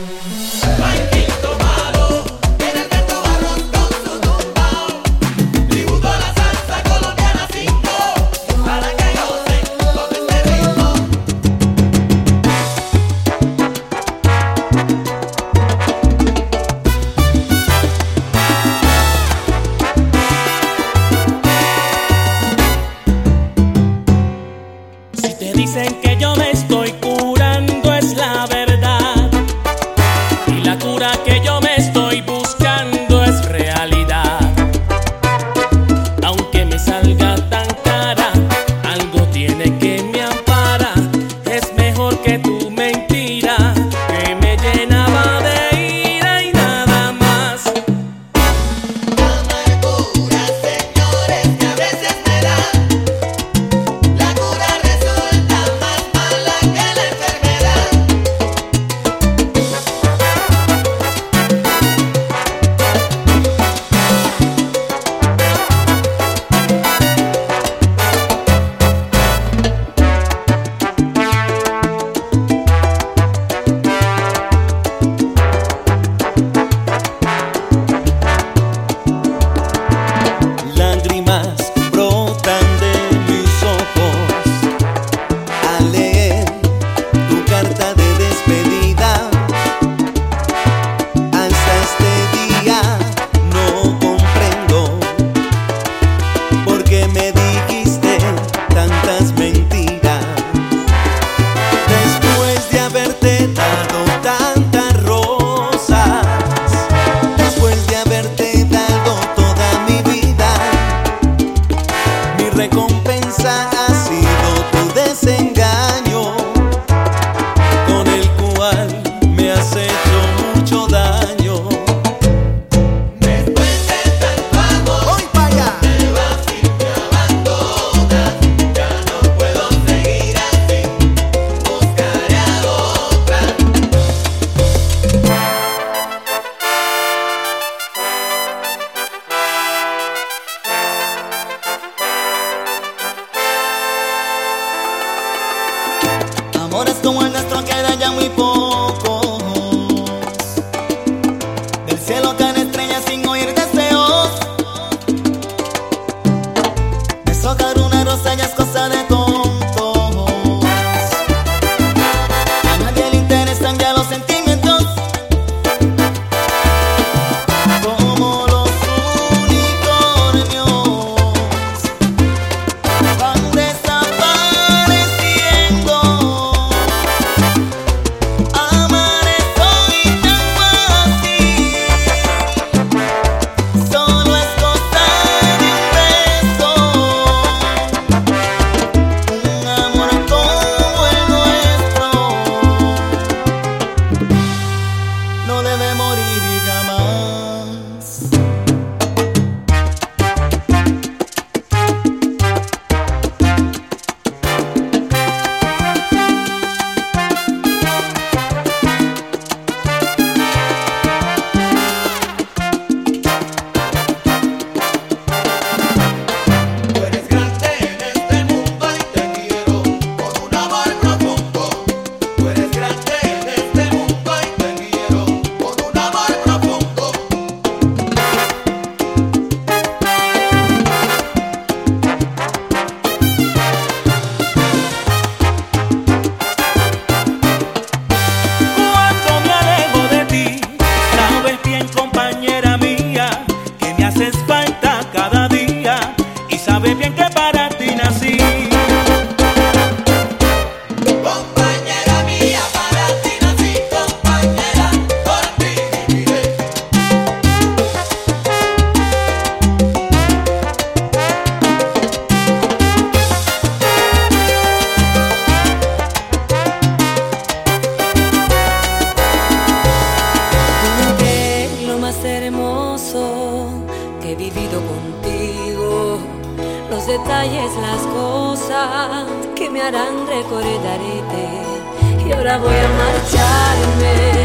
Dicen que yo me estoy curando, es la verdad. Y la cura que yo me estoy buscando es realidad. Aunque me salga tan cara, algo tiene que me ampara. Es mejor que tu mentira, que me llenaba de ira y nada más. Amargura, señores, que a veces me da. La cura resulta más mala que la enfermedad. Lágrimas brotan de mis ojos al leer tu carta de despedida. Hasta este día no comprendo por qué me dijiste tantas mentiras. Después de haberte dado tantas rosas, después de haberte dado toda mi vida, mi recompensa ha sido tu desengaño, con el cual me has hecho mucho daño. Después de tanto amor, ¡Voy para allá! te vas y me abandonas. Ya no puedo seguir así, buscaré a otra. Amores como el nuestro quedan ya muy pocos. Del cielo caen estrellas sin oír deseos. Deshojar una rosa ya es cosa de tontos. A nadie le interesan ya los sentimientos, como los unicornios van desapareciendo. Amar es hoy tan fácil, solo es cosa de un beso. Un amor como el nuestro no debe morir jamás. Tú eres grande en este mundo y te quiero con un amor profundo. Tú eres grande en este mundo y te quiero con un amor profundo. Cuando me alejo de ti, sabes bien, compañera mía, que me haces falta cada día, y sabes bien que para ti nací. Compañera mía, para ti nací, compañera, por ti viviré. Que lo más hermoso que he vivido contigo, los detalles, las cosas que me harán recordarte. Y ahora voy a marcharme